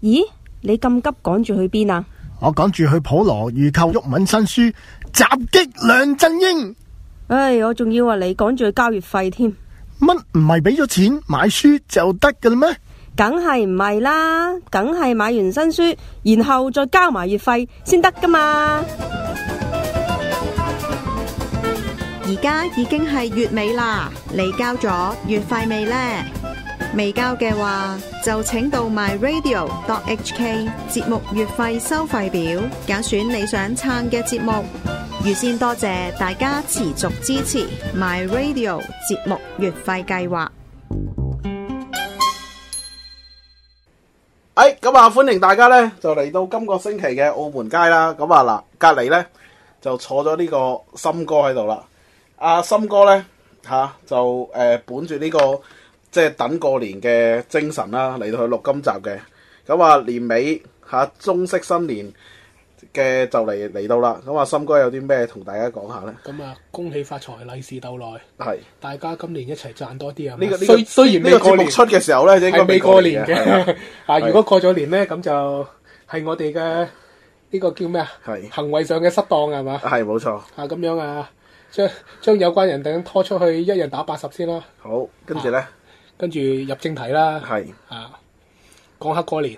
咦，你咁急趕住去邊啊？ 我趕住去普羅預購毓民新書《襲擊梁振英》。 唉，我仲以為你趕住去交月費添。 乜唔係俾咗錢買書就得㗎啦咩？ 梗係唔係啦，梗係買完新書，然後再交埋月費先得噶嘛。 而家已經係月尾啦，你交咗月費未呢？未交嘅話，就請到 myradio.hk 節目月費收費表，揀選你想撐嘅節目。預先多謝大家持續支持 myradio 節目月費計劃。 咁啊，歡迎大家咧就嚟到今個星期嘅澳門街啦。咁啊嗱，隔籬咧就坐咗呢個森哥喺度啦。阿森哥咧就本住呢個即係等過年嘅精神啦，嚟到去錄今集嘅。咁啊年尾中式新年嘅就嚟到啦。咁啊森哥有啲咩同大家講下咧？ 咁啊，恭喜發財，利是逗來。 係大家今年一齊賺多啲啊！ 雖然呢個節目出嘅時候咧，應該未過年嘅。如果過咗年咧，咁就係我哋嘅呢個叫咩啊？係行為上嘅失當係嘛？係冇錯。咁樣啊，將有關人等拖出去，一人打80先啦。好，跟住咧，跟住入正題啦。係講下過年。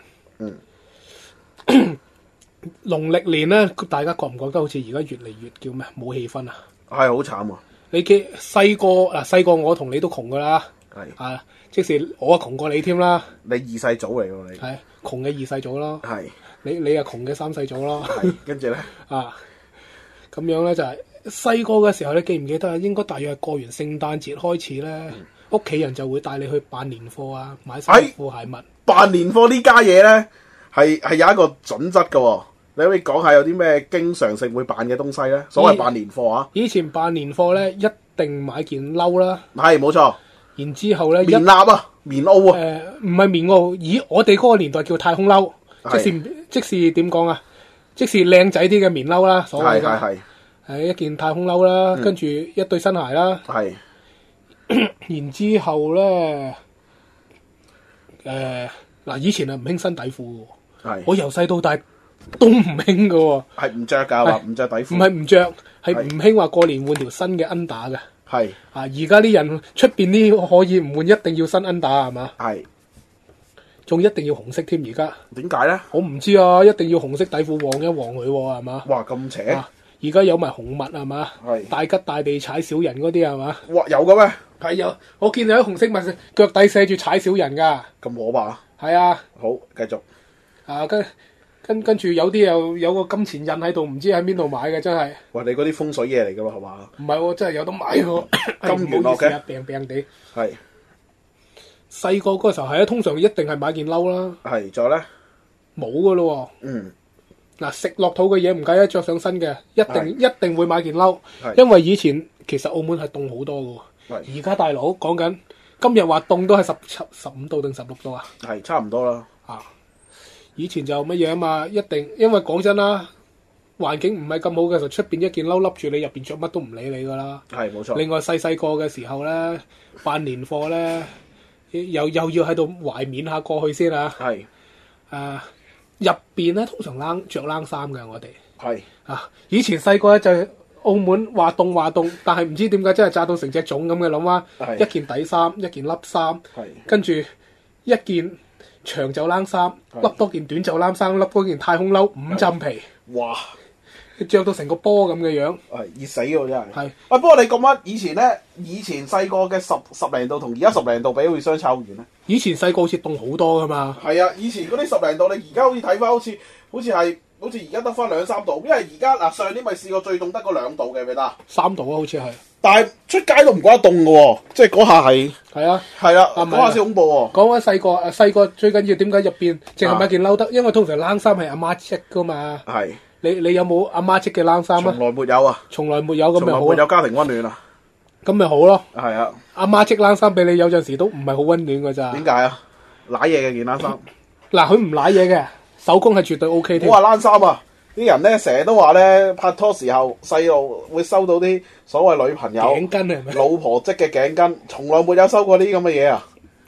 農曆年咧，大家覺唔覺得好似而家越嚟越叫咩冇氣氛啊？係好慘啊！你嘅細個我同你都窮噶啦，係即使我啊窮過你添啦。你二世祖嚟喎，你係窮嘅二世祖咯。係你啊窮嘅三世祖咯。係跟住咧咁樣咧就係細個嘅時候，你記唔記得啊？應該大約係過完聖誕節開始咧，屋企人就會帶你去辦年貨啊，買衫褲鞋襪。辦年貨呢家嘢咧係有一個準則噶喎。你可以講下有啲咩經常性會辦嘅東西咧？所謂辦年貨啊！以前辦年貨咧，一定買件褸啦。係冇錯。然之後咧，棉衲啊，棉襖啊。唔係棉襖，以我哋嗰個年代叫太空褸，即是點講啊？即是靚仔啲嘅棉褸啦，所謂嘅。係一件太空褸啦，跟住一對新鞋啦。係。然之後咧，嗱，以前係唔興新底褲嘅。係。我由細到大都唔興噶喎，係唔着噶，話唔着底褲，唔係唔着，係唔興話過年換條新嘅 under 嘅，係而家啲人出邊啲可以唔換，一定要新 under 係嘛？係，仲一定要紅色添，而家點解咧？我唔知啊，一定要紅色底褲旺一旺佢係嘛？哇咁邪！而家有埋紅襪係嘛？係大吉大利踩小人嗰啲係嘛？哇有嘅咩？係有，我見到啲紅色襪腳底寫住踩小人噶，咁可怕？係啊，好繼續跟住有啲又有個金錢印喺度，唔知喺邊度買嘅，真係。哇！你嗰啲風水嘢嚟噶嘛，係嘛？唔係喎，真係有得買喎。金元落嘅，病病地。係。細個嗰時候係啊，通常一定係買件褸啦。係，仲有咧？冇噶咯。嗯。嗱，食落肚嘅嘢唔計啊，着上身嘅一定會買件褸，因為以前其實澳門係凍好多噶。而家大佬講緊今日話凍都係15度定16度啊？係，差唔多啦。以前就乜嘢啊嘛，一定，因為講真啦，環境唔係咁好嘅時候，出邊一件褸笠住你，入邊着乜都唔理你噶啦。係冇錯。另外細個嘅時候咧，辦年貨咧，又要喺度懷緬下過去先啊。係。入邊咧通常着冷衫嘅我哋。係。以前細個咧就澳門話凍，但係唔知點解真係炸到成隻粽咁嘅諗啊！一件底衫，一件笠衫，跟住一件長袖冷衫，笠多件短袖冷衫，笠多件太空褸，5浸皮，哇！着到成個波咁嘅樣，係熱死喎真係。係，不過你咁乜？以前細個嘅十零度同而家10零度比，會相差好遠咧。以前細個好似凍好多噶嘛。係啊，以前嗰啲10零度，你而家好似睇翻，好似而家得翻2-3度，因為而家上年咪試過最凍得個2度嘅，記得3度啊，好似係。但係出街都唔覺得凍嘅喎，即係嗰下係啊，嗰下先恐怖喎。講翻細個最緊要點解入邊淨係買件褸得？因為通常冷衫係阿媽織噶嘛。係。你有冇阿媽織嘅冷衫啊？從來沒有啊。從來沒有咁咪好。從來沒有家庭溫暖啊。咁咪好咯。係啊。阿媽織冷衫俾你有陣時都唔係好溫暖㗎咋。點解啊？攋嘢嘅件冷衫。嗱，佢唔攋嘢嘅，手工係絕對 OK 添。我話冷衫啊！啲人咧成日都話咧拍拖時候細路會收到啲所謂女朋友頸巾係咪？老婆織嘅頸巾，從來沒有收過呢啲咁嘅嘢啊！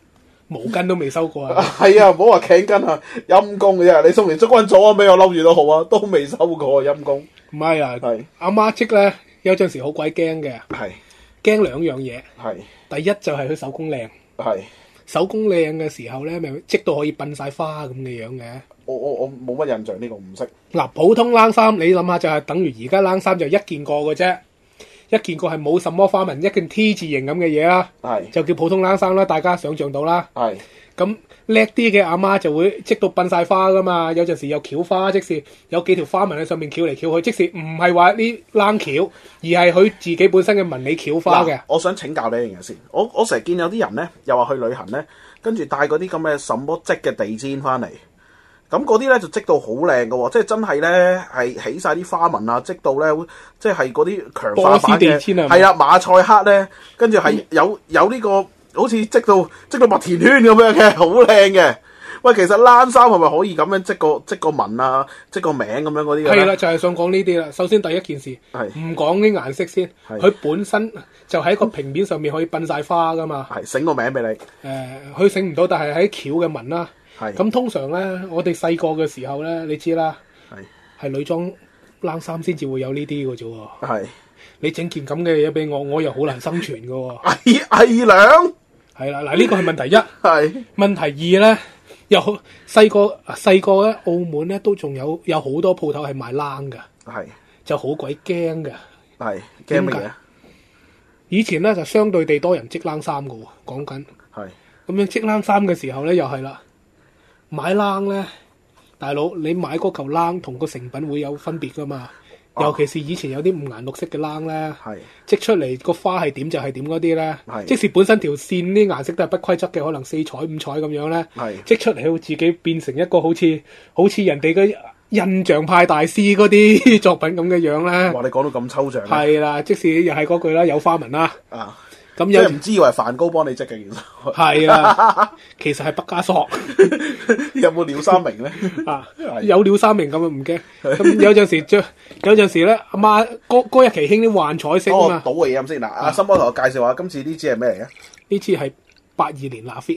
毛巾都未收過啊！ 係啊，唔好話頸巾啊，陰公嘅啫。你送完祝君座俾我嬲住都好啊，都未收過陰公。 唔係啊，阿媽織咧有陣時好鬼驚嘅，驚兩樣嘢。第一就係佢手工靚，手工靚嘅時候咧，咪織到可以噴晒花咁嘅樣嘅。 我冇乜印象呢個唔識。 嗱，普通冷衫你諗下就係等於而家冷衫就一件過嘅啫。一件過係冇什麼花紋，一件 T 字形咁嘅嘢啦，就叫普通冷衫啦。大家想象到啦。咁叻啲嘅阿媽就會織到噴晒花噶嘛。有陣時又翹花，即是有幾條花紋喺上面翹嚟翹去，即是唔係話啲冷翹，而係佢自己本身嘅紋理翹花嘅。 我想請教你一樣嘢先。我成日見有啲人咧，又話去旅行咧，跟住帶嗰啲咁嘅什麼織嘅地氈翻嚟。咁嗰啲咧就織到好靚嘅喎，即係真係咧係起晒啲花紋啊，織到咧即係嗰啲強化版嘅，係啊馬賽克咧，跟住係有呢個好似織到麥田圈咁樣嘅，好靚嘅。喂，其實冷衫係咪可以咁樣織個紋啊，織個名咁樣嗰啲嘅？ 係啦，就係想講呢啲啦。首先第一件事，唔講啲顏色先，佢本身就喺個平面上面可以噴晒花噶嘛。 醒個名俾你。 佢醒唔到，但係喺橋嘅紋啦。咁通常咧，我哋細個嘅時候咧，你知啦，係女裝冷衫先至會有呢啲嘅啫喎。你整件咁嘅嘢俾我，我又好難生存嘅喎。 偽娘係啦，嗱呢個係問題一。問題二咧，又細個咧，澳門咧都仲有好多鋪頭係賣冷嘅，就好鬼驚嘅。 驚乜嘢？ 以前咧就相對地多人織冷衫嘅喎，講緊。咁樣織冷衫嘅時候咧，又係啦。買冷咧，大佬你買嗰嚿冷同個成品會有分別噶嘛？尤其是以前有啲五顏六色嘅冷咧，織出嚟個花係點就係點嗰啲咧，即使本身條線啲顏色都係不規則嘅，可能4彩5彩咁樣咧，織出嚟會自己變成一個好似人哋嘅印象派大師嗰啲作品咁嘅樣咧。 哇！你講到咁抽象。 係啦，即使又係嗰句啦，有花紋啦。咁即係唔知以為梵高幫你織嘅件衫。 係啊，其實係畢加索。 有冇廖三明咧？ 有廖三明咁啊唔驚。咁有陣時咧，阿媽嗰日期興啲幻彩色啊嘛。 倒嘅嘢先嗱，阿森哥同我介紹下，今次呢支係咩嚟嘅？ 呢支係82年拿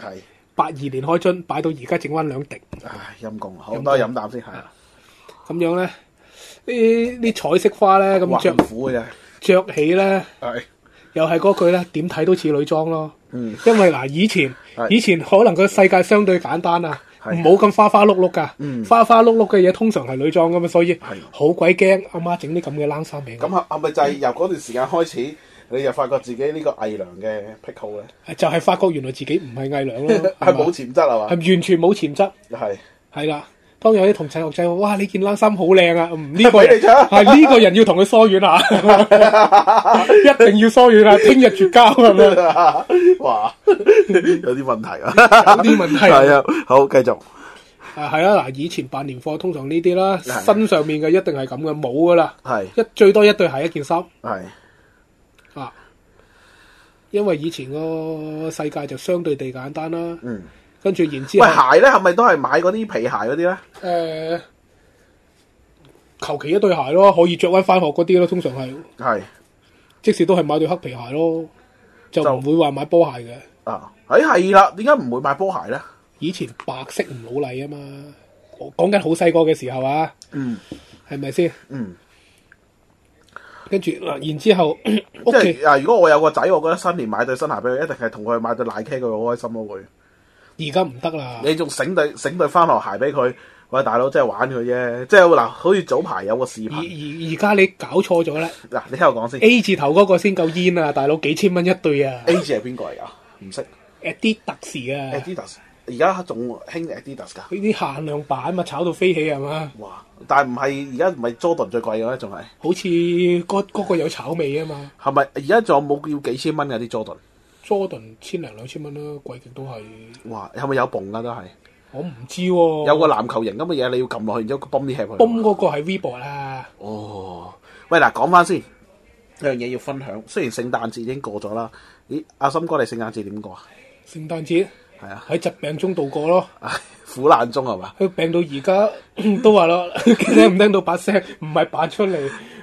fit。82年開樽，擺到而家剩翻2滴。 陰公，好多飲啖先係。 咁樣咧，啲彩色花咧咁着苦嘅啫， 着起咧。又係嗰句咧，點睇都似女裝咯。因為嗱，以前可能個世界相對簡單啊，冇咁花花碌碌噶。花花碌碌嘅嘢通常係女裝噶嘛，所以好鬼驚阿媽整啲咁嘅冷衫俾我。 咁係咪就係由嗰段時間開始，你就發覺自己呢個偽娘嘅癖好咧？ 就係發覺原來自己唔係偽娘咯， 係冇潛質係嘛？ 係完全冇潛質。係啦。當有啲同細路仔話：哇！你件冷衫好靚啊！呢個人要同佢疏遠下，一定要疏遠下，聽日絕交咁樣。 哇！有啲問題啊！ 有啲問題。 係啊，好繼續。 係啊，嗱，以前辦年貨通常呢啲啦，身上面嘅一定係咁嘅，冇噶啦。最多一對鞋一件衫。因為以前個世界就相對地簡單啦。跟住然之後， 鞋咧係咪都係買嗰啲皮鞋嗰啲咧？ 求其一對鞋咯，可以着翻學嗰啲咯，通常係。即使都係買對黑皮鞋咯，就唔會話買波鞋嘅。 係啦，點解唔會買波鞋咧？ 以前白色唔老禮啊嘛，講緊好細個嘅時候啊。係咪先？跟住嗱，然之後， 即係如果我有個仔，我覺得新年買對新鞋俾佢，一定係同佢買對 Nike，佢好開心咯會。 而家唔得啦！ 你仲醒對翻學鞋俾佢？喂，大佬，真係玩佢啫！即係嗱，好似早排有個視頻。 而家你搞錯咗咧！ 嗱，你聽我講先。 A 字頭嗰個先夠煙啊！大佬幾千蚊一對啊 ！A 字係邊個嚟㗎？唔識。 Adidas 啊 ！Adidas 而家仲興 Adidas 㗎？ 呢啲限量版嘛，炒到飛起係嘛？ 哇！但係唔係而家唔係 Jordan 最貴嘅咩？仲係。 好似嗰個有炒味啊嘛。 係咪而家仲有冇要幾千蚊嘅啲 Jordan？Jordan 1000零2000蚊啦，貴極都係。 哇！係咪有泵㗎都係？ 我唔知喎。 有個籃球型咁嘅嘢，你要撳落去，然之後泵啲氣去。 泵嗰個係 Reebok 啦。 哦，喂嗱，講翻先，有樣嘢要分享。雖然聖誕節已經過咗啦，咦？阿森哥，你聖誕節點過啊？ 聖誕節係啊， 喺疾病中度過咯。 苦難中係嘛？ 佢病到而家都話咯，聽唔聽到把聲？唔係扮出嚟，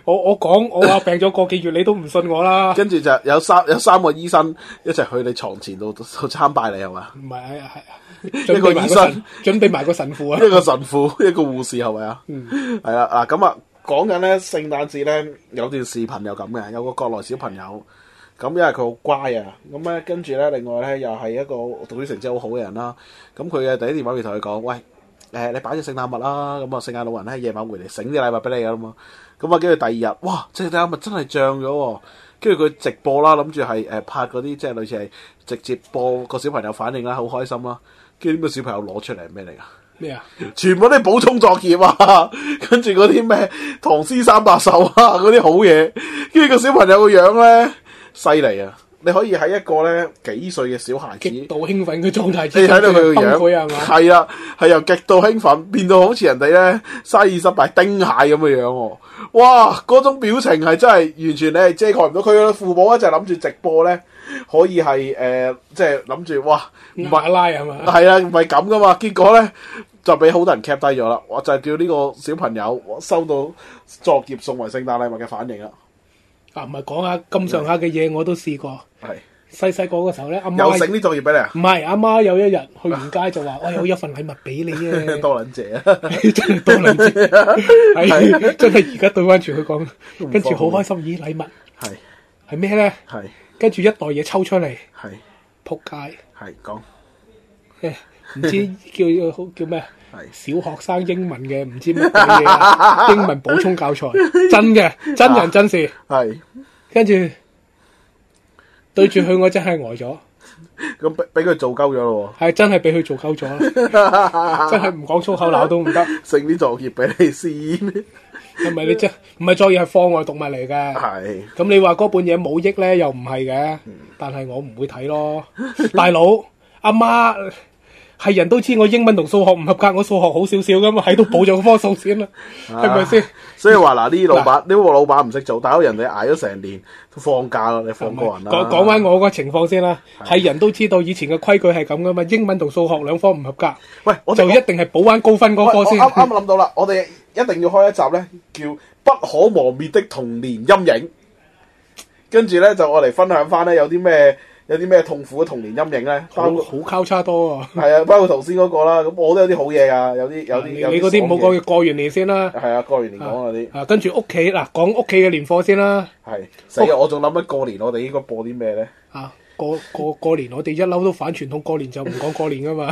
我話病咗個幾月，你都唔信我啦。 跟住就有三個醫生一齊去你床前度參拜你係嘛？ 唔係係一個醫生準備埋個神父啊， 一個神父，一個護士係咪啊？係啦嗱，咁啊講緊咧聖誕節咧有段視頻又咁嘅，有個國內小朋友。咁因為佢好乖啊，咁咧跟住咧，另外咧又係一個讀書成績好好嘅人啦。咁佢嘅第一電話會同佢講：喂，你擺隻聖誕物啦，咁啊聖誕老人咧夜晚回嚟醒啲禮物俾你噶啦嘛。咁啊，跟住第二日，哇！聖誕禮物真係漲咗喎。跟住佢直播啦，諗住係拍嗰啲即係類似係直接播個小朋友反應啦，好開心啦。跟住呢個小朋友攞出嚟係咩嚟㗎？ 咩啊？ 全部啲補充作業啊，跟住嗰啲咩唐詩三百首啊，嗰啲好嘢。跟住個小朋友個樣咧〜犀利啊！你可以喺一個咧幾歲嘅小孩子極度興奮嘅狀態之下， 你睇到佢個樣，係啊，係由極度興奮變到好似人哋咧生意失敗丁蟹咁嘅樣喎！哇！嗰種表情係真係完全你係遮蓋唔到。佢嘅父母咧就諗住直播咧，可以係即係諗住哇，唔係拉係嘛？ 係啊，唔係咁噶嘛。結果咧就俾好多人 cap 低咗啦。我就係叫呢個小朋友收到作業送為聖誕禮物嘅反應啦。 唔係講下咁上下嘅嘢，我都試過。係細個嗰時候咧，阿媽又整啲作業俾你啊？ 唔係，阿媽有一日去完街就話：我有一份禮物俾你啊！ 多撚謝啊！ 真係多撚謝，係真係而家對翻住佢講，跟住好開心。咦，禮物係咩咧？係跟住一袋嘢抽出嚟，係仆街，係講唔知叫咩？小學生英文嘅唔知乜鬼嘢，英文補充教材，真嘅真人真事，係跟住對住佢，我真係呆咗。 咁俾佢做鳩咗咯喎， 係真係俾佢做鳩咗啦，真係唔講粗口鬧都唔得。 剩啲作業俾你先， 係咪你真唔係作業係課外讀物嚟嘅？係咁你話嗰本嘢冇益咧，又唔係嘅，但係我唔會睇咯。大佬阿媽。係人都知我英文同數學唔合格，我數學好少少噶嘛，喺度補咗科數先啦，係咪先？ 所以話嗱，呢個老闆唔識做，但係人哋捱咗成年都放假咯，你放過人啦。 講翻我個情況先啦，係人都知道以前嘅規矩係咁噶嘛，英文同數學兩科唔合格，喂，我就一定係補翻高分嗰科先。 啱諗到啦，我哋一定要開一集咧，叫不可磨滅的童年陰影，跟住咧就我嚟分享翻咧有啲咩痛苦嘅童年陰影咧？包括好交叉多啊！ 係啊，包括頭先嗰個啦，咁我都有啲好嘢噶，有啲你嗰啲唔好講，過完年先啦。 係啊，過完年講嗰啲。 跟住屋企嗱，講屋企嘅年貨先啦。係， 死啊！我仲諗緊過年，我哋應該播啲咩咧？ 過年，我哋一嬲都反傳統，過年就唔講過年噶嘛。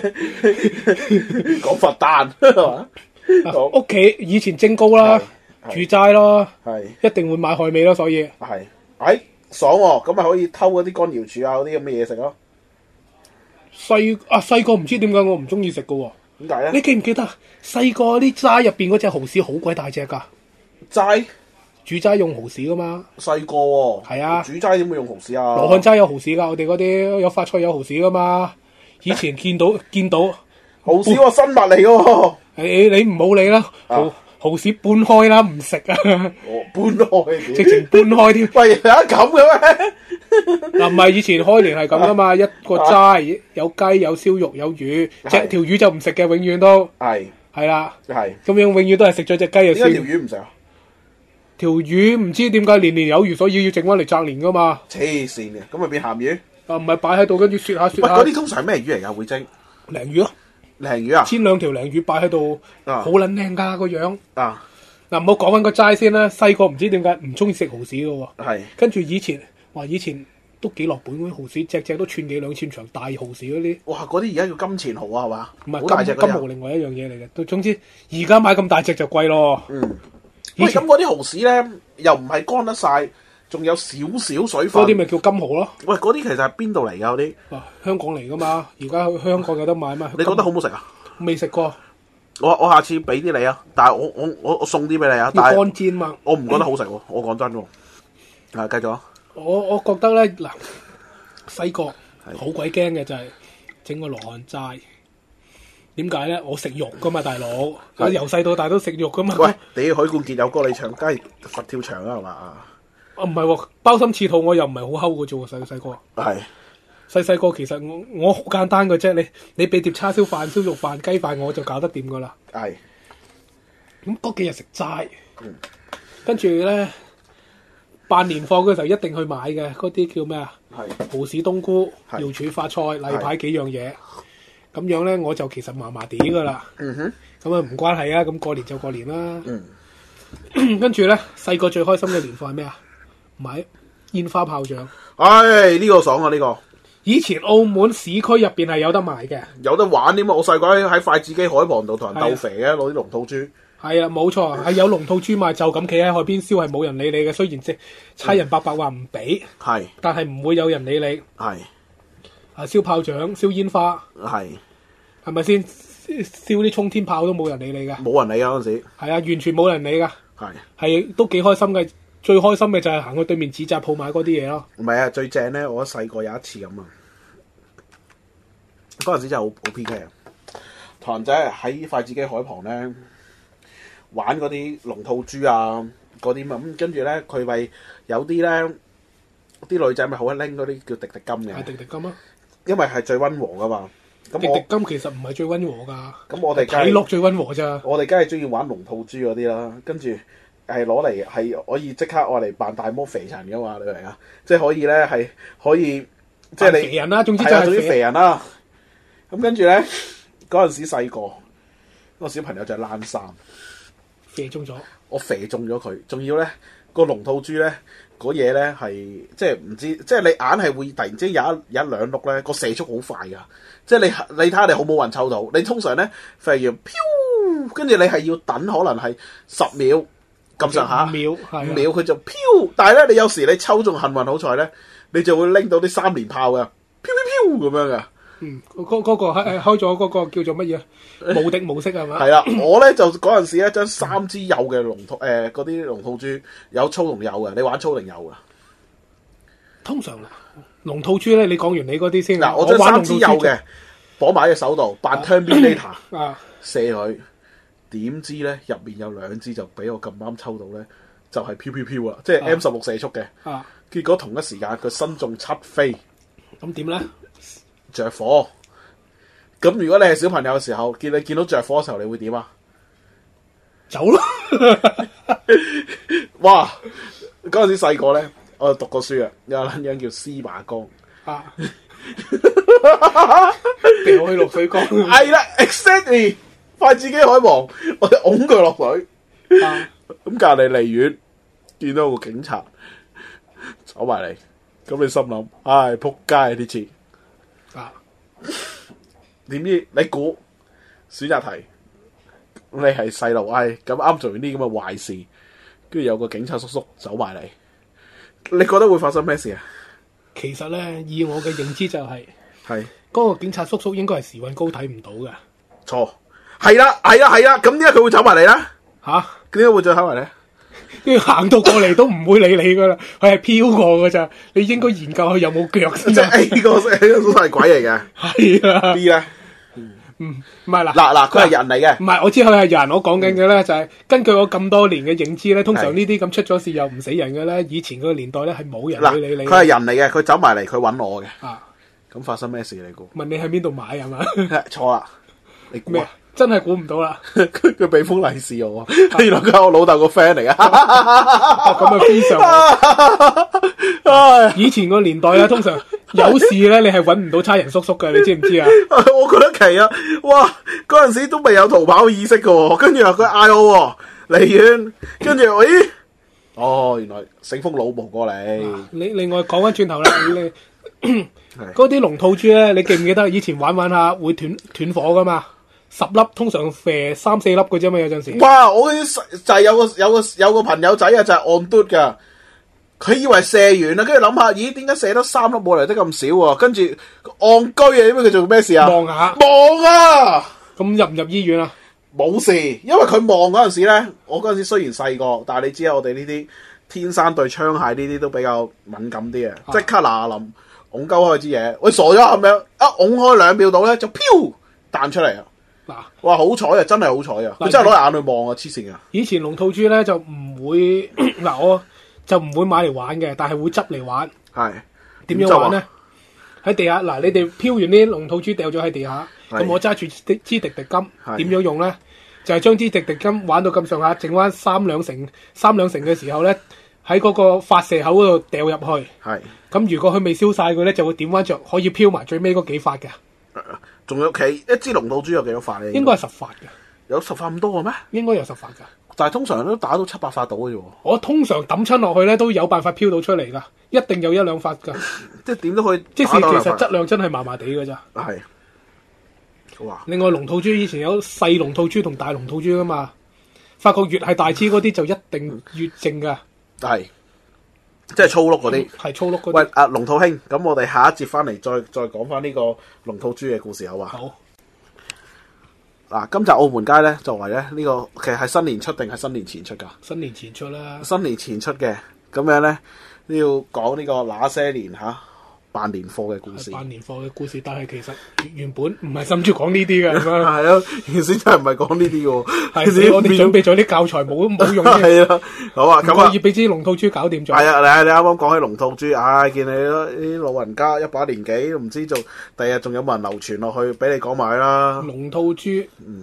講佛誕係嘛？ 屋企以前蒸糕啦，煮齋咯，係一定會買海味咯，所以係爽喎，咁咪可以偷嗰啲乾瑤柱啊，嗰啲咁嘅嘢食咯。 細個唔知點解我唔中意食噶喎？點解咧？你記唔記得細個啲齋入邊嗰隻蠔豉好鬼大隻噶？齋煮齋用蠔豉噶嘛？ 細個喎，係啊，煮齋點會用蠔豉啊？ 羅漢齋有蠔豉噶，我哋嗰啲有發菜有蠔豉噶嘛？以前見到蠔豉個生物嚟噶喎。 你唔好理啦。蠔豉搬開啦，唔食啊！ 搬開， 直情搬開添。 喂，有得咁嘅咩？ 嗱，唔係以前開年係咁噶嘛，一個齋有雞有燒肉有魚，條魚就唔食嘅，永遠都係啦，係咁樣永遠都係食咗隻雞就燒。點解條魚唔食啊？條魚唔知點解年年有餘，所以要整翻嚟擇年噶嘛。 黐線嘅，咁咪變鹹魚？ 唔係擺喺度跟住雪下雪下。 喂，嗰啲通常係咩魚嚟噶？會蒸鯪魚咯。鯪魚啊，千兩條鯪魚擺喺度，好撚靚噶個樣。嗱，唔好講翻個齋先啦。細個唔知點解唔中意食蠔豉噶喎。係。跟住以前都幾落本嗰啲蠔豉，隻隻都寸幾兩寸長，大蠔豉嗰啲。哇，嗰啲而家叫金錢蠔啊，係嘛？唔係金蠔，另外一樣嘢嚟嘅。都總之，而家買咁大隻就貴咯。 喂，咁嗰啲蠔豉咧，又唔係乾得晒，仲有少少水分。 嗰啲咪叫金蠔咯。 喂，嗰啲其實係邊度嚟噶？嗰啲香港嚟噶嘛？而家香港有得買嘛？ 你覺得好唔好食啊？ 未食過。 我下次俾啲你啊，但係我送啲俾你啊。 要乾煎嘛？ 我唔覺得好食喎，我講真喎。繼續啊。 我覺得咧嗱，細個好鬼驚嘅就係整個羅漢齋。點解咧？我食肉噶嘛，大佬。我由細到大都食肉噶嘛。 喂，你許冠傑有歌你唱，梗係佛跳牆啦，係嘛？ 唔係喎，鮑參翅肚我又唔係好睺嘅啫喎，細個。係。細個其實我好簡單嘅啫，你俾碟叉燒飯、燒肉飯、雞飯我就搞得掂噶啦。係。咁嗰幾日食齋， 跟住咧辦年貨嘅時候一定去買嘅，嗰啲叫咩啊？蠔豉冬菇、瑤柱發菜、例牌幾樣嘢。咁樣咧我就其實麻麻地噶啦。咁啊唔關係啊，咁過年就過年啦。跟住咧細個最開心嘅年貨係咩啊？買煙花炮仗。 呢個爽啊！呢個以前澳門市區入邊係有得賣嘅， 有得玩添啊！我細個喺筷子基海旁度同人鬥肥嘅，攞啲龍吐珠。 係啊，冇錯，係有龍吐珠賣，就咁企喺海邊燒，係冇人理你嘅。雖然即差人伯伯話唔俾，但係唔會有人理你。燒炮仗、燒煙花，係咪先？燒啲衝天炮都冇人理你嘅， 冇人理啊嗰陣時。係啊，完全冇人理噶。係都幾開心嘅。最開心嘅就係行去對面紙紮鋪買嗰啲嘢咯。 唔係啊，最正咧！我細個有一次咁啊，嗰陣時真係好 PK 啊！同人仔喺筷子基海旁咧玩嗰啲龍吐珠啊，嗰啲咁，跟住咧佢咪有啲咧啲女仔咪好興拎嗰啲叫滴滴金嘅。係滴滴金啊！因為係最溫和噶嘛。咁滴滴金其實唔係最溫和噶。 咁我哋睇落最溫和咋。 我哋梗係中意玩龍吐珠嗰啲啦，跟住。係攞嚟係可以即刻我嚟扮大魔肥人噶嘛，你明啊？即係可以咧，係可以即係你肥人啦，總之就係肥人啦。咁跟住咧，嗰陣時細個，個小朋友就係冷衫， 肥中咗。我肥中咗佢，仲要咧個龍吐珠咧嗰嘢咧係即係唔知，即係你硬係會突然之間有一兩碌咧個射速好快噶，即係你睇下你好冇運抽到，你通常咧飛要飄，跟住你係要等可能係10秒。咁上下5秒佢就飄，但係咧你有時你抽中幸運好彩咧，你就會拎到啲3連炮嘅，飄咁樣嘅。 嗰個開咗嗰個叫做乜嘢無敵模式係嘛？ 係啦，我咧就嗰陣時咧將3支幼嘅龍吐嗰啲龍吐珠有粗同幼嘅，你玩粗定幼噶？ 通常龍吐珠咧，你講完你嗰啲先。 嗱，我將3支幼嘅綁埋喺隻手度，扮 Terminator 射佢。點知咧入面有2支就俾我咁啱抽到咧，就係飄啊！即係 M16 射速嘅。結果同一時間佢身中7飛。 咁點咧？ 着火。咁如果你係小朋友嘅時候，見到着火嘅時候，你會點啊？ 走咯！ 哇！嗰陣時細個咧，我讀過書啊，有個撚樣叫司馬光。 掉去落水缸。 係啦 ，exactly。筷子基海旁，我哋拱佢落水。咁隔離離遠見到個警察走埋嚟，咁你心諗，唉，仆街呢次。點知你估選擇題，你係細路，唉，咁啱做完啲咁嘅壞事，跟住有個警察叔叔走埋嚟，你覺得會發生咩事啊？ 其實咧，以我嘅認知就係嗰個警察叔叔應該係時運高睇唔到嘅。 錯。係啦，咁點解佢會走埋嚟咧？點解會再走埋嚟？ 跟住行到過嚟都唔會理你噶啦，佢係飄過噶咋。你應該研究佢有冇腳先。 即係 A 個都係鬼嚟嘅。係啊。B 咧？ 唔係啦。 嗱，佢係人嚟嘅。 唔係，我知佢係人。我講緊嘅咧就係根據我咁多年嘅認知咧，通常呢啲咁出咗事又唔死人嘅咧，以前個年代咧係冇人會理你。 佢係人嚟嘅，佢走埋嚟，佢揾我嘅。咁發生咩事你估？ 問你喺邊度買係嘛？ 錯啦，你估啊？ 真係估唔到啦！ 佢俾封利是我，原來佢係我老豆個 friend 嚟噶。 咁啊，非常。以前個年代咧，通常有事咧，你係搵唔到差人叔叔嘅，你知唔知啊？ 我覺得奇啊！哇，嗰陣時都未有逃跑意識嘅，跟住佢嗌我離遠，跟住咦？哦，原來醒風老母過嚟。 另外講翻轉頭啦，嗰啲龍吐珠咧，你記唔記得以前玩下會斷火噶嘛？10粒通常射3-4粒嘅啫嘛，有陣時。 哇！我就係有個朋友仔啊，就係按嘟噶，佢以為射完啦，跟住諗下，咦？點解射得3粒冇嚟得咁少喎？跟住戇居啊！因為佢做咩事啊？ 望下。 望啊！ 咁入唔入醫院啊？ 冇事，因為佢望嗰陣時咧，我嗰陣時雖然細個，但係你知啊，我哋呢啲天生對槍械呢啲都比較敏感啲啊，即刻嗱臨拱鳩開支嘢，喂傻咗係咪啊？一拱開2秒到咧，就飄彈出嚟啊！哇！好彩啊，真係好彩啊！佢真係攞眼去望啊，黐線啊！ 以前龍吐珠咧就唔會嗱，我就唔會買嚟玩嘅，但係會執嚟玩。 係點樣玩咧？喺地下嗱，你哋飄完啲龍吐珠掉咗喺地下，咁我揸住支滴滴金，點樣用咧？ 就係將支滴滴金玩到咁上下，剩翻三兩成嘅時候咧，喺嗰個發射口嗰度掉入去。 係。 咁如果佢未燒晒佢咧，就會點翻着，可以飄埋最尾嗰幾發嘅。 仲有一支龍吐珠有幾多發咧？ 應該係10發嘅。有 10發咁多嘅咩？ 應該有10發㗎。 但係通常都打到700發到嘅啫喎。 我通常抌親落去咧，都有辦法飄到出嚟㗎，一定有1-2發㗎。 即係點都可以。 即係其實質量真係麻麻地㗎咋。 係。哇！ 另外龍吐珠以前有細龍吐珠同大龍吐珠㗎嘛，發覺越係大支嗰啲就一定越靜㗎。 係。即係粗碌嗰啲。係粗碌嗰啲。 喂，阿龍吐兄，咁我哋下一節翻嚟再講翻呢個龍吐珠嘅故事好嘛？ 好。 嗱，今集澳門街咧，作為咧呢個其實係新年出定係新年前出㗎？ 新年前出啦。新年前出嘅，咁樣咧都要講呢個那些年辦年貨嘅故事。 辦年貨嘅故事，但係其實原本唔係諗住講呢啲嘅。 係啊，原先真係唔係講呢啲嘅。 係我哋準備咗啲教材冇用嘅。 係啊，好啊，咁啊， 要俾支龍吐珠搞掂咗。 係啊，你啱啱講起龍吐珠，見你啲老人家一把年紀，都唔知第日仲有冇人流傳落去，俾你講埋啦。 龍吐珠，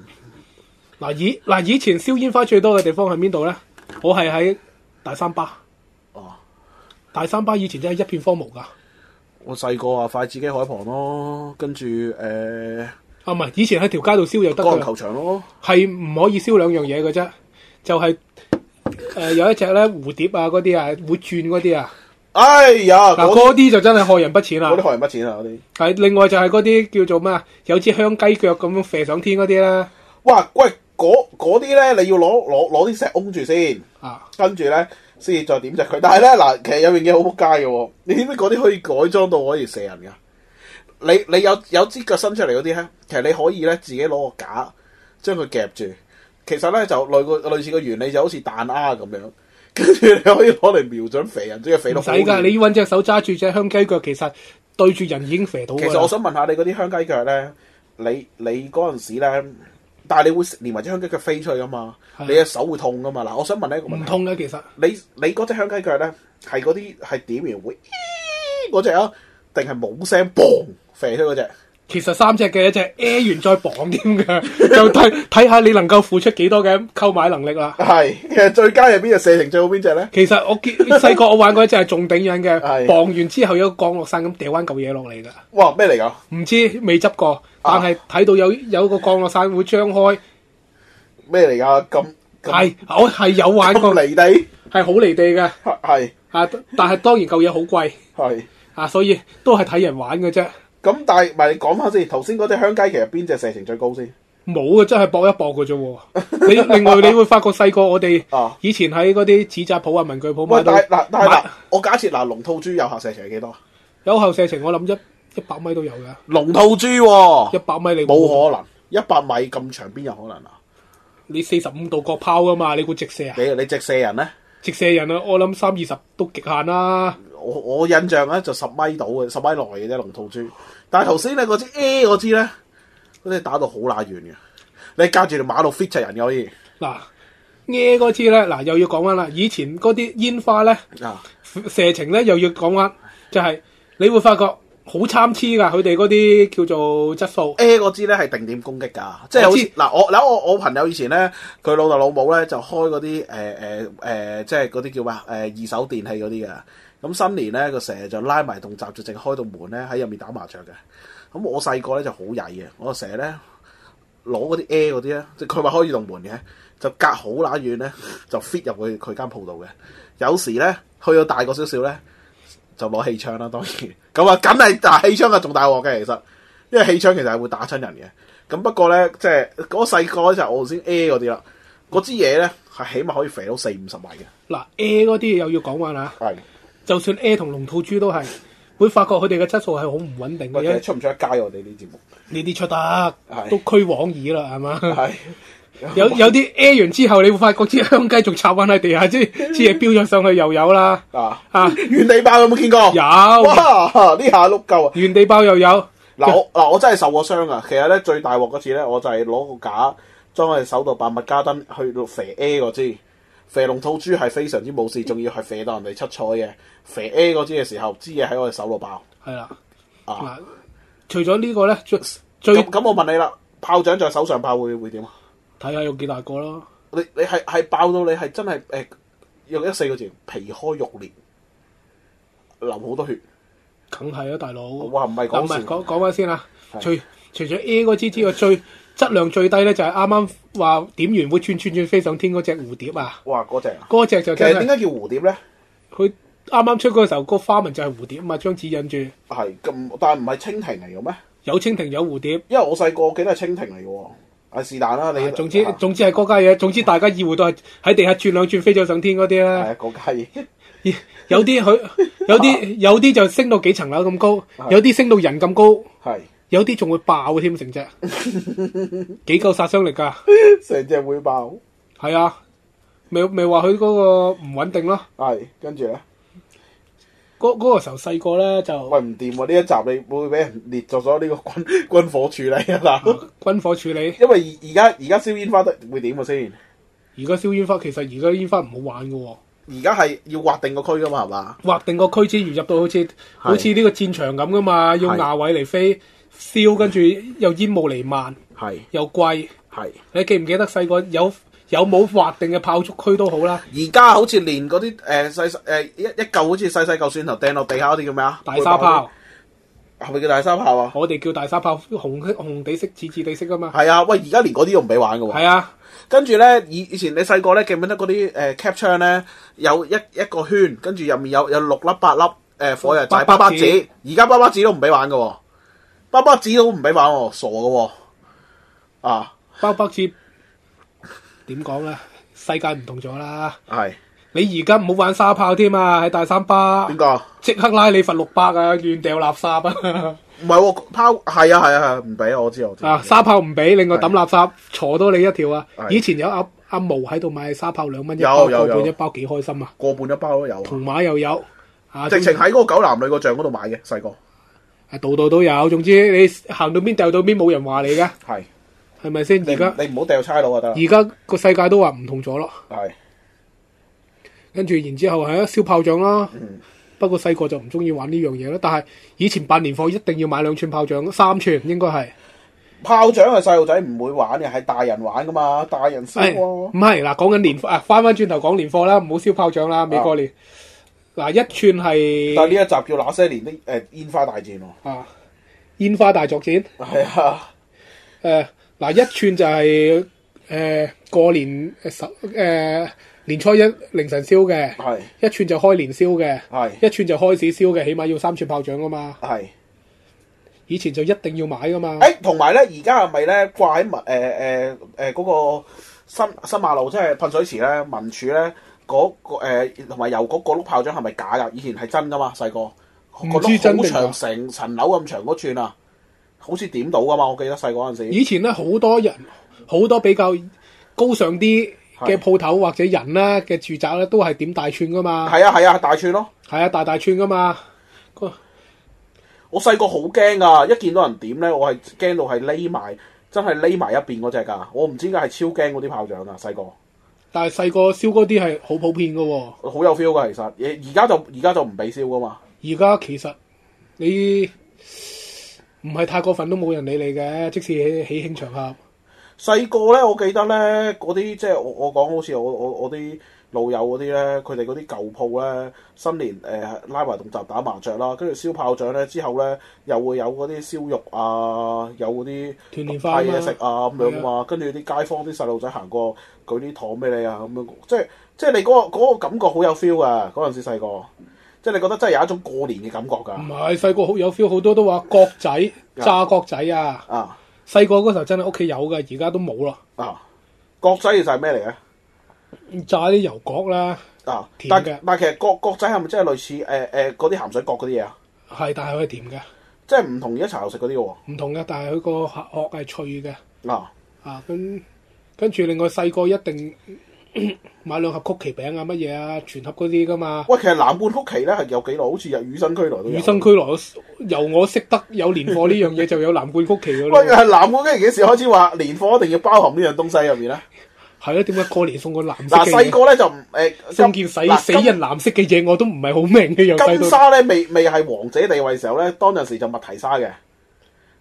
以前燒煙花最多嘅地方係邊度咧？我係喺大三巴。哦，大三巴以前真係一片荒蕪㗎。 我細個筷子基海旁咯，跟住唔係，以前喺條街度燒又得。 高球場咯， 係唔可以燒兩樣嘢嘅啫，就係有一隻咧蝴蝶啊嗰啲啊會轉嗰啲啊。哎呀，嗰啲就真係害人不淺啦。 嗰啲害人不淺啊！嗰啲係另外就係嗰啲叫做咩啊？有支香雞腳咁樣射上天嗰啲啦。 哇！喂，嗰啲咧你要攞啲石擁住先，跟住咧。先至再點著佢，但係咧嗱，其實有樣嘢好撲街嘅喎，你知唔知嗰啲可以改裝到可以射人噶？你有支腳伸出嚟嗰啲咧，其實你可以咧自己攞個架將佢夾住，其實咧就類似個原理就好似彈丫咁樣，跟住你可以攞嚟瞄準肥人，即係肥到好。唔使㗎， 你要揾隻手揸住隻香雞腳，其實對住人已經肥到。其實我想問下你嗰啲香雞腳咧，你嗰陣時咧。但係你會連埋隻香雞腳飛出去噶嘛？你嘅手會痛噶嘛？嗱，我想問你一個問題。 唔痛嘅其實。 你嗰隻香雞腳咧，係嗰啲係點完會嗰隻啊？定係冇聲嘣飛出嗰隻？ 其實3隻嘅，一隻完再綁添嘅，就睇下你能夠付出幾多嘅購買能力啦。 係，其實最佳係邊隻射程最好邊隻咧？ 其實我細個我玩過一隻係仲頂癮嘅，綁完之後有個降落傘咁掉翻嚿嘢落嚟噶。 哇！咩嚟噶？ 唔知未執過。但係睇到有個降落傘會張開， 咩嚟噶？咁係我係有玩過， 離地係好離地嘅， 係但係當然嚿嘢好貴， 係所以都係睇人玩嘅啫。 咁但係咪你講翻先？頭先嗰隻香雞其實邊隻射程最高先？ 冇嘅，真係搏一搏嘅啫。你另外你會發覺細個我哋以前喺嗰啲紙紮鋪啊、文具鋪買到。 但係我假設龍吐珠有效射程係幾多？ 有效射程我諗100米都有嘅。 龍吐珠 100米你冇可能，100米咁長邊有可能啊？ 你45度角拋噶嘛？你估直射啊？ 你直射人咧？ 直射人啊！我諗30-20都極限啦。 我印象咧就10米到嘅，10米內嘅啫龍吐珠。但係頭先咧嗰支嗰支咧，嗰啲打到好乸遠嘅，你隔住條馬路 fit 齊人嘅可以。 嗱嗰支咧，又要講翻啦。以前嗰啲煙花咧，射程咧又要講翻，就係你會發覺。好參差㗎，佢哋嗰啲叫做質素。 嗰支咧係定點攻擊㗎，即係好似我朋友以前咧，佢老豆老母咧就開嗰啲即係嗰啲叫咩二手電器嗰啲嘅。咁新年咧佢成日就拉埋棟閘，就淨開到門咧喺入面打麻雀嘅。咁我細個咧就好曳嘅，我成日咧攞嗰啲嗰啲咧，即係佢話開住棟門嘅，就隔好乸遠咧就 fit 入去佢間鋪度嘅。有時咧去到大個少少咧。就攞氣槍啦，當然咁啊，梗係但係氣槍啊仲大鑊嘅，其實因為氣槍其實係會打親人嘅。咁不過咧，即係嗰細個咧就我先嗰啲啦，嗰支嘢咧係起碼可以肥到40-50米嘅。 嗱嗰啲又要講話啦， 係就算同龍吐珠都係會發覺佢哋嘅質素係好唔穩定嘅。 出唔出得街我哋呢啲節目？ 呢啲出得都區往耳啦，係嘛？ 係。 有啲完之後，你會發覺支香雞仲插翻喺地下，支嘢飆咗上去又有啦。 原地爆有冇見過？ 有。 哇！呢下碌夠啊！ 原地爆又有。 我真係受過傷啊！其實咧最大鑊嗰次咧，我就係攞個架裝喺手度扮麥加登去到肥嗰支，肥龍吐珠係非常之冇事，仲要係肥到人哋七彩嘅。肥嗰支嘅時候，支嘢喺我哋手度爆。 係啦。除咗呢個咧， 咁我問你啦，炮仗在手上炮會點啊？ 睇下有幾大個咯。 你係爆到你係真係用4個字，皮開肉裂，流好多血。 梗係啊，大佬。 哇，唔係講笑。 講翻先啦。除咗 A 嗰支之外，質量最低咧就係啱啱話點完會轉飛上天嗰隻蝴蝶啊！ 哇，嗰隻嗰隻就真係。 其實點解叫蝴蝶咧？ 佢啱啱出嗰個時候，個花紋就係蝴蝶啊嘛，張紙印住。 係咁，但係唔係蜻蜓嚟嘅咩？ 有蜻蜓有蝴蝶。 因為我細個記得係蜻蜓嚟嘅喎。是但啦，你總之係嗰家嘢，總之大家意會到係喺地下轉兩轉飛咗上天嗰啲啦。 係啊，嗰家嘢。 有啲就升到幾層樓咁高，有啲升到人咁高， 係有啲仲會爆添成隻，幾夠殺傷力㗎。 成隻會爆。 係啊，未話佢嗰個唔穩定咯。 係，跟住咧， 嗰個時候細個咧就喂唔掂喎！呢一集你會俾人列作咗呢個軍火處理啊嗱。 軍火處理。 因為而家燒煙花得會點嘅先？ 而家燒煙花其實而家煙花唔好玩㗎喎。 而家係要劃定個區噶嘛，係嘛？劃定個區之餘入到好似呢個戰場咁噶嘛，用牙位嚟飛燒，跟住又煙霧彌漫，又貴。你記唔記得細個有冇劃定嘅炮竹區都好啦？ 而家好似連嗰啲一嚿好似細嚿蒜頭掟落地下嗰啲叫咩啊？ 大沙炮係咪叫大沙炮啊？ 我哋叫大沙炮，紅地色、紫地色噶嘛。 係啊，喂！而家連嗰啲都唔俾玩噶喎。 係啊。 跟住咧，以前你細個咧記唔記得嗰啲cap 槍咧，有一個圈，跟住入面有6粒8粒火藥仔巴巴子，而家巴巴子都唔俾玩㗎喎，巴巴子都唔俾玩喎，傻㗎喎，啊！ 巴巴子點講咧？世界唔同咗啦。 係。 你而家唔好玩沙炮添啊！喺大三巴。 點解？即刻拉你罰600啊！亂掉垃圾啊！ 唔係喎，炮係啊，唔俾我知。 沙炮唔俾，另外抌垃圾，坐多你一條啊！以前有阿毛喺度賣沙炮2蚊一包，個半一包幾開心啊！ 個半一包都有。銅馬又有， 直情喺嗰個九男女個像嗰度買嘅，細個。 度都有，總之你行到邊掉到邊，冇人話你嘅。係咪先？而家你唔好掉差佬就得啦。 而家個世界都話唔同咗咯。 係。 跟住然之後係燒炮仗啦。不過細個就唔中意玩呢樣嘢啦，但係以前辦年貨一定要買2寸炮仗，3寸應該係。 炮仗係細路仔唔會玩嘅，係大人玩噶嘛，大人燒喎。 唔係嗱，講緊年貨啊，翻轉頭講年貨啦，唔好燒炮仗啦，未過年。1寸係。但係呢一集叫那些年的煙花大戰喎。啊，煙花大作戰。係啊。1寸就係過年年初一凌晨燒嘅，1寸就開年燒嘅，1寸就開市燒嘅，起碼要3寸炮仗噶嘛。以前就一定要買噶嘛。同埋咧，而家係咪咧掛喺嗰個新馬路，即係噴水池咧，民署咧嗰個同埋郵局嗰碌炮仗係咪假噶？以前係真噶嘛，細個個碌好長，成層樓咁長嗰寸啊，好似點到噶嘛，我記得細個嗰陣時。以前咧好多比較高尚啲嘅鋪頭或者人咧嘅住宅咧都係點大串噶嘛。係啊，大串咯。係啊，大串噶嘛。我細個好驚噶，一見到人點咧，我係驚到係匿埋，真係匿埋一邊嗰隻噶。我唔知點解係超驚嗰啲炮仗噶，細個。但係細個燒嗰啲係好普遍噶喎。好有 feel 噶，其實而家就唔俾燒噶嘛。而家其實你唔係太過分都冇人理你嘅，即使喜慶場合。細個咧，我記得咧，嗰啲即係我講好似我啲老友嗰啲咧，佢哋嗰啲舊鋪咧，新年拉埋棟閘打麻雀啦，跟住燒炮仗咧，之後咧又會有嗰啲燒肉啊，有嗰啲團年飯嘢食啊咁樣嘛，跟住啲街坊啲細路仔行過舉啲糖俾你啊咁樣，即係你嗰個感覺好有 feel 噶，嗰陣時細個，即係你覺得真係有一種過年嘅感覺㗎。唔係細個好有 feel，好多都話角仔炸角仔啊。啊！細個嗰時候真係屋企有嘅，而家都冇咯。啊，角仔其實係咩嚟嘅？炸啲油角啦。啊，甜嘅。但係其實角仔係咪真係類似嗰啲鹹水角嗰啲嘢啊？係，但係佢係甜嘅。即係唔同而家茶樓食嗰啲喎。唔同嘅，但係佢個殼係脆嘅。啊，跟住另外細個一定買2盒曲奇餅啊，乜嘢啊，全盒嗰啲噶嘛。喂，其實藍罐曲奇咧係有幾耐？好似由與生俱來都有。與生俱來，由我識得有年貨呢樣嘢就有藍罐曲奇噶啦。喂，係藍罐曲奇幾時開始話年貨一定要包含呢樣東西入面咧？係啊，點解過年送個藍色嘅嘢？嗱，細個咧就送件死人藍色嘅嘢，我都唔係好明嘅樣。金沙咧未係王者地位嘅時候咧，當陣時就麥提沙嘅。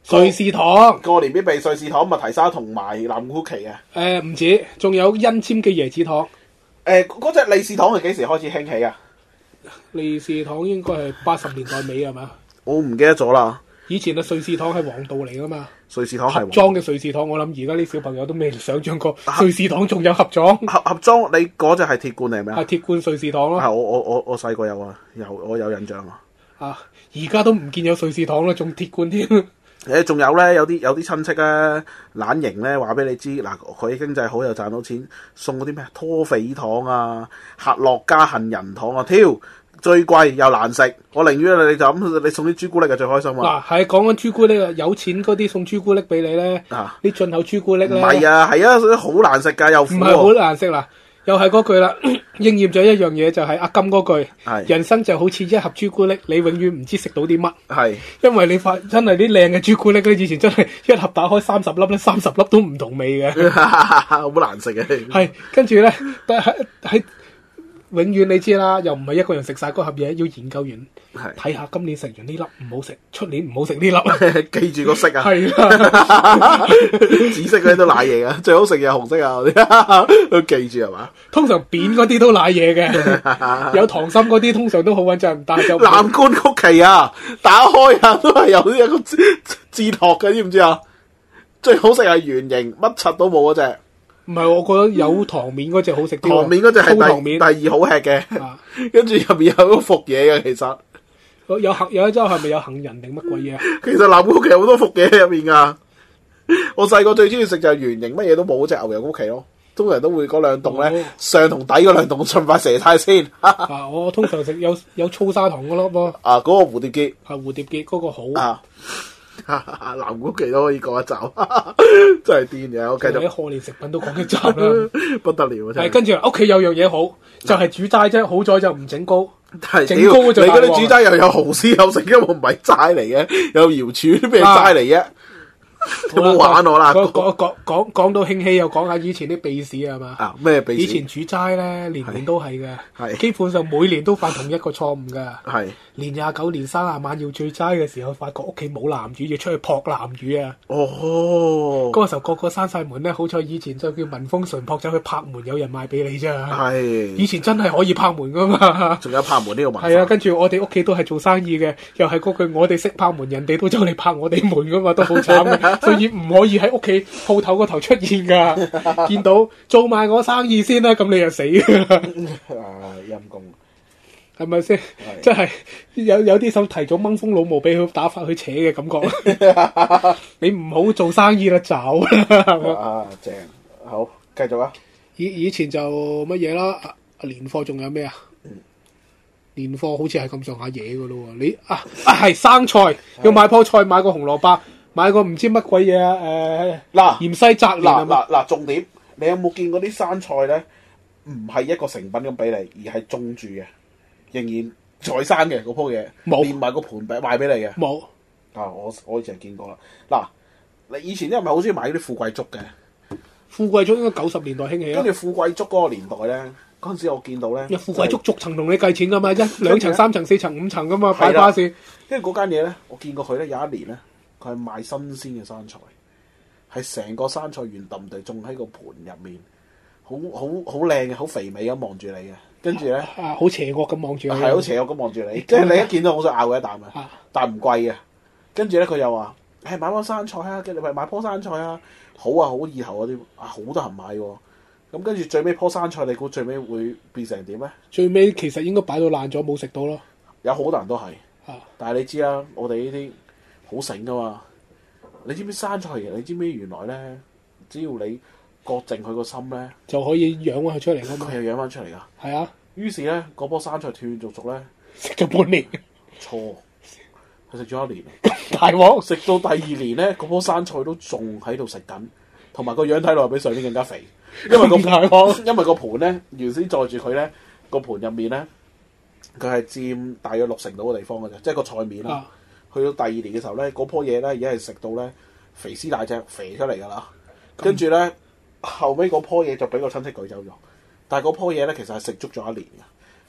瑞士糖過年必備瑞士糖、麥提沙同埋藍古奇嘅。 唔止，仲有恩簽嘅椰子糖。 嗰隻利是糖係幾時開始興起啊？ 利是糖應該係80年代尾係嘛？ 我唔記得咗啦。 以前嘅瑞士糖係王道嚟噶嘛？ 瑞士糖係盒裝嘅瑞士糖，我諗而家啲小朋友都未想象過瑞士糖仲有盒裝。 盒裝，你嗰隻係鐵罐嚟咩？ 係鐵罐瑞士糖咯。 係我細個有啊，我有印象啊。 而家都唔見有瑞士糖啦，仲鐵罐添。 仲有咧，有啲親戚咧懶型咧，話俾你知嗱，佢經濟好又賺到錢，送嗰啲咩拖肥糖啊、客樂家杏仁糖啊，挑最貴又難食，我寧願你就咁，你送啲朱古力就最開心啊！ 嗱，係講緊朱古力啊，有錢嗰啲送朱古力俾你咧，啲進口朱古力咧， 唔係啊，係啊，好難食㗎，又苦喎。唔係好難食啦，又係嗰句啦，應驗咗一樣嘢就係阿金嗰句，人生就好似一盒朱古力，你永遠唔知食到啲乜。係，因為你發真係啲靚嘅朱古力咧，以前真係一盒打開30粒咧，30粒都唔同味嘅， 好難食嘅。 係，跟住咧，喺永遠你知啦，又唔係一個人食晒嗰盒嘢，要研究完，睇下今年食完呢粒唔好食，出年唔好食呢粒， 記住個色啊！ 係啦， 紫色嗰啲都瀨嘢噶，最好食嘅紅色啊，嗰啲都記住係嘛？ 通常扁嗰啲都瀨嘢嘅，有溏心嗰啲通常都好穩陣，但係就藍罐曲奇啊，打開啊都係有一個字托嘅，知唔知啊？最好食係圓形，乜柒都冇嗰隻。 唔係，我覺得有糖面嗰隻好食啲。 糖面嗰隻係第二好吃嘅，跟住入面有嗰幅嘢嘅，其實有一周係咪有杏仁定乜鬼嘢啊？ 其實藍曲奇好多幅嘢喺入面噶。我細個最中意食就係圓形，乜嘢都冇嗰隻牛油曲奇咯。通常都會嗰兩棟咧，上同底嗰兩棟盡快射晒先。 我通常食有粗砂糖嗰粒咯。 嗰個蝴蝶結係蝴蝶結嗰個好。 藍古奇都可以講一集，真係癲嘅。我繼續。 賀年食品都講一集啦， 不得了真係。 跟住屋企有樣嘢好，就係煮齋啫。好在就唔整糕， 整糕就你嗰啲煮齋又有蠔絲有食，因為唔係齋嚟嘅，有瑤柱啲咩齋嚟嘅。有冇玩我啦？ 講到興起又講下以前啲秘史係嘛？ 咩秘史？ 以前煮齋咧，年年都係嘅，基本上每年都犯同一個錯誤噶。係年29、年30晚要聚齋嘅時候，發覺屋企冇南魚，要出去撲南魚啊！嗰個時候個個閂晒門咧，好彩以前就叫民風淳樸，走去拍門，有人賣俾你咋。係以前真係可以拍門噶嘛？仲有拍門呢個文化。 係啊，跟住我哋屋企都係做生意嘅，又係嗰句我哋識拍門，人哋都走嚟拍我哋門噶嘛，都好慘嘅。所以唔可以喺屋企鋪頭嗰頭出現噶，見到做埋我生意先啦，咁你就死啦。 陰公， 係咪先？即係有啲手提早掹風老毛俾佢打發去扯嘅感覺。你唔好做生意啦，走啦。 正，好，繼續啊。 以前就乜嘢啦？年貨仲有咩啊？年貨好似係咁上下嘢噶咯。你係生菜，要買棵菜，買個紅蘿蔔。買個唔知乜鬼嘢啊！芫茜澤蓮嗱，重點，你有冇見過啲生菜咧？唔係一個成品咁俾你，而係種住嘅，仍然在生嘅嗰樖嘢，冇連埋個盤餅賣俾你嘅。冇我以前見過啦。嗱，你以前啲人咪好中意買嗰啲富貴竹嘅？ 富貴竹應該90年代興起啊。 跟住富貴竹嗰個年代咧，嗰陣時我見到咧， 富貴竹逐層同你計錢噶嘛，1、2層、3層、4層、5層噶嘛，擺花市。 跟住嗰間嘢咧，我見過佢咧有一年咧。佢係賣新鮮嘅生菜，係成個生菜圓揼地種喺個盤入面，好靚嘅，好肥美咁望住你嘅。跟住咧， 好邪惡咁望住你， 係好邪惡咁望住你。即係你一見到好想咬佢一啖啊！但唔貴嘅。跟住咧，佢又話：買棵生菜啊！跟住買棵生菜啊！好啊，好意頭嗰啲好多人買喎。咁跟住最尾棵生菜，你估最尾會變成點咧？ 最尾其實應該擺到爛咗，冇食到咯。 有好多人都係，但係你知啦，我哋呢啲。好醒噶嘛？你知唔知生菜嘅？你知唔知原來咧，只要你割淨佢個心咧，就可以養翻佢出嚟噶嘛？佢又養翻出嚟噶。係啊。於是咧，嗰棵生菜斷斷續續咧，食咗半年。錯，佢食咗1年。大鑊！食到第2年咧，嗰棵生菜都仲喺度食緊，同埋個樣睇落比上年更加肥。因為個盤咧，原先載住佢咧，個盤入面咧，佢係佔大約60%到嘅地方嘅啫，即係個菜面啦。去到第2年嘅時候咧，嗰樖嘢咧已經係食到咧肥絲大隻肥出嚟㗎啦。跟住咧後尾嗰樖嘢就俾個親戚舉走咗，但係嗰樖嘢咧其實係食足咗1年嘅。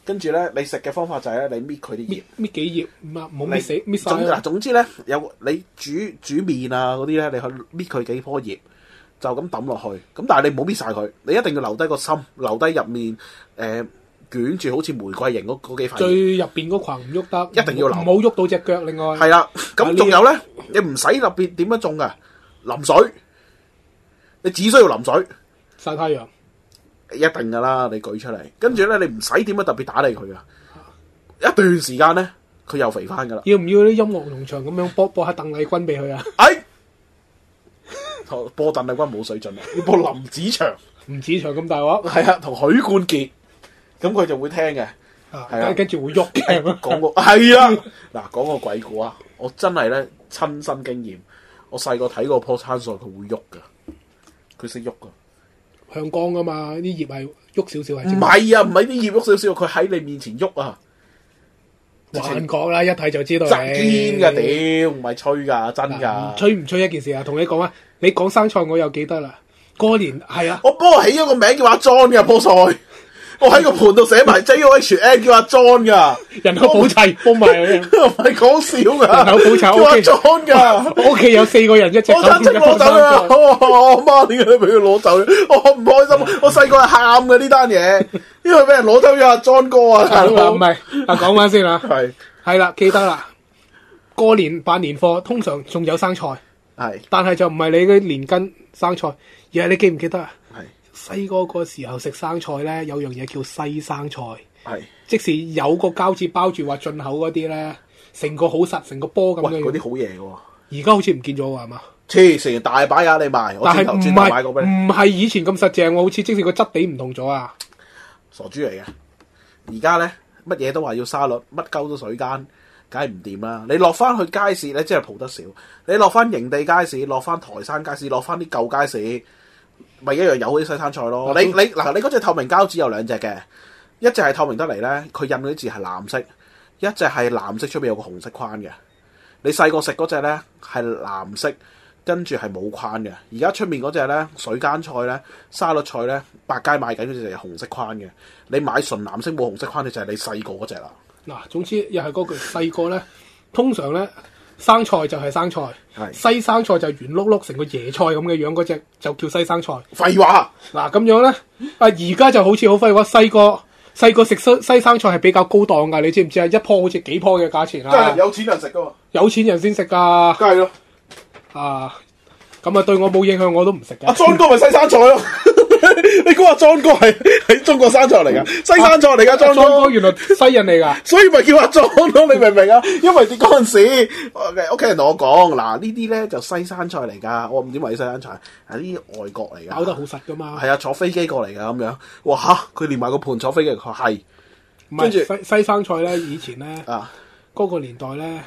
跟住咧你食嘅方法就係咧，你搣佢啲葉， 搣幾葉，唔好搣死搣晒。 總之咧，有你煮麵啊嗰啲咧，你去搣佢幾棵葉，就咁抌落去。咁但係你唔好搣晒佢，你一定要留低個心，留低入面捲住好似玫瑰形嗰幾塊。 最入邊嗰羣唔喐得， 一定要留， 唔好喐到隻腳。另外係啦，咁仲有咧，你唔使特別點樣種噶，淋水，你只需要淋水， 曬太陽。 一定噶啦，你舉出嚟，跟住咧你唔使點樣特別打理佢噶，一段時間咧佢又肥翻噶啦。 要唔要啲音樂農場咁樣播下鄧麗君俾佢啊？ 播鄧麗君冇水準啊，要播林子祥。 林子祥咁大鑊？ 係啊，同許冠傑，咁佢就會聽嘅。係啊， 跟住會喐嘅。 講個係啊，嗱講個鬼故啊，我真係咧親身經驗，我細個睇過棵參菜，佢會喐噶，佢識喐噶。 向光噶嘛，啲葉係喐少少係。 唔係啊，唔係啲葉喐少少，佢喺你面前喐啊！ 幻覺啦，一睇就知道。 堅噶屌，唔係吹噶，真噶。 吹唔吹一件事啊？同你講啊，你講生菜我又記得啦。過年係啊， 我幫我起咗個名叫阿 John 嘅棵菜。我喺個盤度寫埋 JOHN 叫阿 John 噶， 人口普查封埋佢， 唔係講笑噶， 人口普查叫阿 John 噶， 我屋企有4個人一隻狗， 我親戚攞走啦，我媽點解都俾佢攞走？我唔開心，我細個係喊嘅呢單嘢，因為俾人攞走咗阿 John 哥啊， 唔係，講翻先啦，係啦，記得啦，過年辦年貨通常仲有生菜，但係就唔係你嘅年根生菜，而係你記唔記得啊？細個時候食生菜咧，有樣嘢叫西生菜，即使有個膠紙包住話進口嗰啲咧，成個好實，成個波咁樣。 嗰啲好嘢嘅喎。 而家好似唔見咗喎，係嘛？ 成大把㗎你賣， 但係我唔係以前咁實淨喎，好似即使個質地唔同咗啊！ 傻豬嚟嘅，而家咧乜嘢都話要沙律，乜鳩都水間，梗係唔掂啦！你落翻去街市咧，真係蒲得少；你落翻營地街市，落翻台山街市，落翻啲舊街市。咪一樣有啲西餐菜咯。你嗰隻透明膠紙有2隻嘅，一隻係透明得嚟咧，佢印嗰啲字係藍色；一隻係藍色出邊有個紅色框嘅。你細個食嗰隻咧係藍色，跟住係冇框嘅。而家出面嗰隻咧水間菜咧沙律菜咧，百佳賣緊嗰隻就係紅色框嘅。你買純藍色冇紅色框嘅就係你細個嗰隻啦。 嗱，總之又係嗰句細個咧，通常咧。生菜就係生菜，西生菜就係圓碌碌成個椰菜咁嘅樣嗰隻就叫西生菜。 廢話， 嗱咁樣咧，而家就好似好廢話。細個食西生菜係比較高檔噶，你知唔知啊？一樖好似幾樖嘅價錢啊！ 真係有錢人食噶嘛？ 有錢人先食噶， 梗係咯。 咁啊對我冇影響，我都唔食嘅。 阿莊哥咪西生菜咯。你估阿莊哥係中國生菜嚟噶？西生菜嚟噶，莊哥原來西人嚟噶， 所以咪叫阿莊咯？你明唔明啊？因為嗰陣時屋企人同我講，嗱呢啲咧就西生菜嚟噶，我唔知為西生菜，係啲外國嚟噶， 搞得好實噶嘛。 係啊，坐飛機過嚟噶咁樣，哇吓，佢連埋個盤坐飛機，佢係。 跟住西生菜咧，以前咧嗰個年代咧，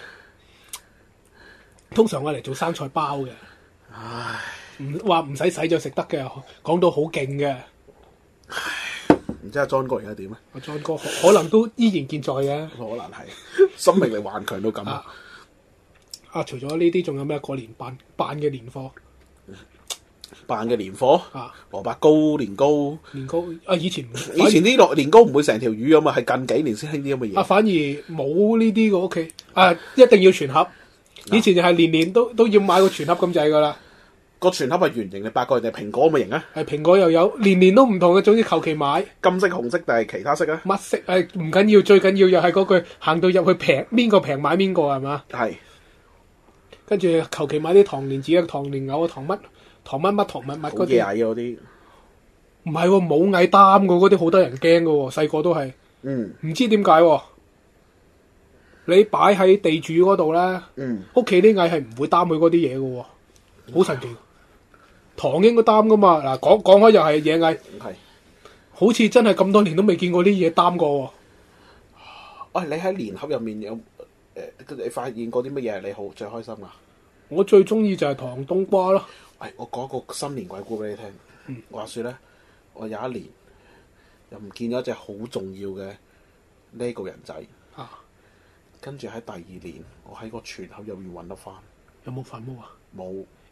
通常我嚟做生菜包嘅。 唉。 唔使洗就食得嘅，講到好勁嘅。 唔知阿莊哥而家點咧？ 阿莊哥可能都依然健在嘅， 可能係生命力頑強到咁。 除咗呢啲，仲有咩過年辦嘅年貨？ 辦嘅年貨蘿蔔糕、年糕以前啲年糕唔會成條魚咁嘛，係近幾年先興啲咁嘅嘢。 反而冇呢啲嘅屋企一定要全盒。以前就係年都要買個全盒咁滯噶啦。 個全盒係圓形嘅8個人定蘋果咁嘅形啊？ 係蘋果又有，年都唔同嘅，總之求其買。 金色、紅色定係其他色啊？ 乜色唔緊要，最緊要又係嗰句行到入去平，邊個平買邊個係嘛？係。跟住求其買啲糖蓮子啊、糖蓮藕啊、糖乜乜嗰啲。好曳嗰啲。唔係喎，冇蟻擔嘅嗰啲好得人驚嘅喎，細個都係。唔知點解喎？你擺喺地主嗰度咧，屋企啲蟻係唔會擔佢嗰啲嘢嘅喎，好神奇。糖應該擔噶嘛？嗱，講開又係野蟻，好似真係咁多年都未見過啲嘢擔過喎。 你喺年盒入面有你發現過啲乜嘢係你最開心啊？ 我最中意就係糖冬瓜咯。 我講個新年鬼故俾你聽。話說咧，我有一年又唔見咗一隻好重要嘅呢個人仔。跟住喺第2年，我喺個全盒入面揾得翻。 有冇反毛啊？ 冇。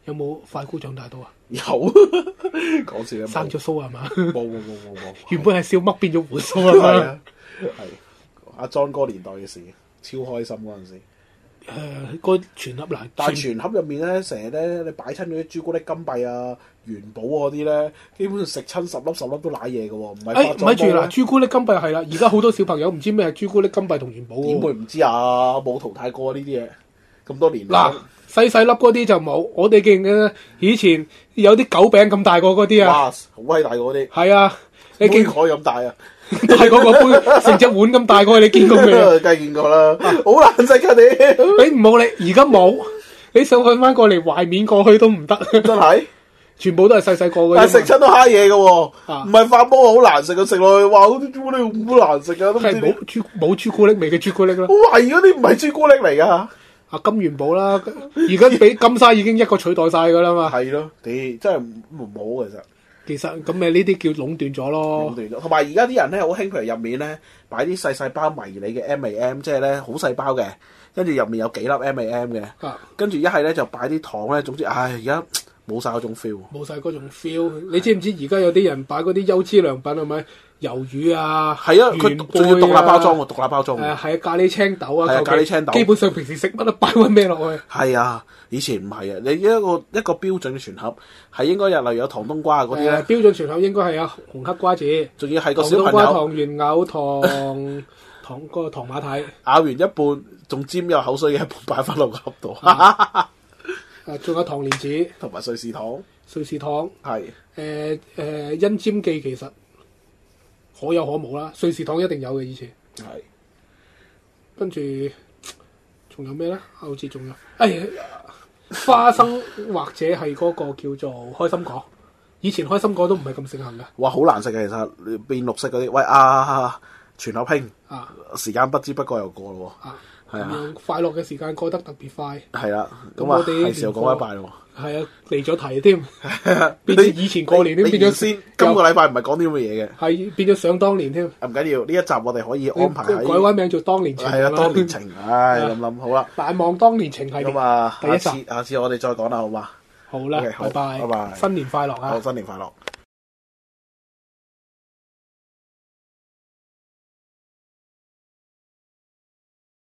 有冇快菇長大到啊？ 有，講笑生咗鬚係嘛？ 冇。 原本係笑乜變咗鬍鬚啊嘛？ 係阿莊哥年代嘅事，超開心嗰陣時。 個全盒嗱， 但係全盒入面咧，成日咧你擺親嗰啲朱古力金幣啊、元寶嗰啲咧，基本上食親10粒都瀨嘢嘅喎，唔係。 咪住嗱，朱古力金幣係啦，而家好多小朋友唔知咩係朱古力金幣同元寶。 點會唔知啊？冇淘汰過呢啲嘢，咁多年。 嗱，細細粒嗰啲就冇，我哋記嘅以前有啲狗餅咁大個嗰啲啊。 哇！好閪大個嗰啲。係啊，你見海咁大啊！ 大嗰個杯成隻碗咁大個，你見過未啊？ 梗係見過啦，好難食㗎你唔好你而家冇，你想去翻過嚟懷緬過去都唔得， 真係， 全部都係細細個嘅。 但係食親都蝦嘢嘅喎，唔係發波好難食啊！食落去話嗰啲朱古力好難食啊，都係冇朱古力味嘅朱古力啦。 我懷疑嗰啲唔係朱古力嚟㗎。 啊金元寶啦，而家俾金沙已經一個取代晒㗎啦嘛。 係咯，真係冇其實。 其實咁咪呢啲叫壟斷咗咯， 同埋而家啲人咧好興，譬如入面咧擺啲細細包迷你嘅 M&M， 即係咧好細包嘅，跟住入面有幾粒 M&M 嘅，跟住一係咧就擺啲糖咧，總之而家冇晒嗰種 feel。冇晒嗰種 feel， 你知唔知而家有啲人擺嗰啲優質良品係咪？魷魚啊， 係啊，佢仲要獨立包裝喎，獨立包裝。 係咖喱青豆啊， 咖喱青豆。 基本上平時食乜都擺翻咩落去。 係啊，以前唔係啊，你一個標準嘅全盒係應該例如有糖冬瓜嗰啲咧。 標準全盒應該係有紅黑瓜子， 仲要係個小朋友。 糖冬瓜、糖圓藕、糖個糖馬蹄。 咬完一半，仲沾有口水嘅一半擺翻落個盒度。 仲有糖蓮子同埋瑞士糖。 瑞士糖係甄沾記其實。可有可無啦，瑞士糖一定有嘅以前。係，跟住仲有咩咧？好似仲有，花生或者係嗰個叫做開心果。以前開心果都唔係咁盛行嘅。哇，好難食嘅其實，變綠色嗰啲。喂全盒興時間不知不覺又過咯喎。係啊， 快樂嘅時間過得特別快。 係啦，咁我哋係時候講拜拜咯。 係啊，離咗題添，變咗以前過年添，變咗先。今個禮拜唔係講啲咁嘅嘢嘅， 係變咗想當年添。 唔緊要，呢一集我哋可以安排喺改翻名做當年情。 係啊，當年情，諗好啦。 難忘當年情係咁啊，下次我哋再講啦，好嘛？ 好啦，拜拜， 拜拜， 新年快樂啊！ 好，新年快樂。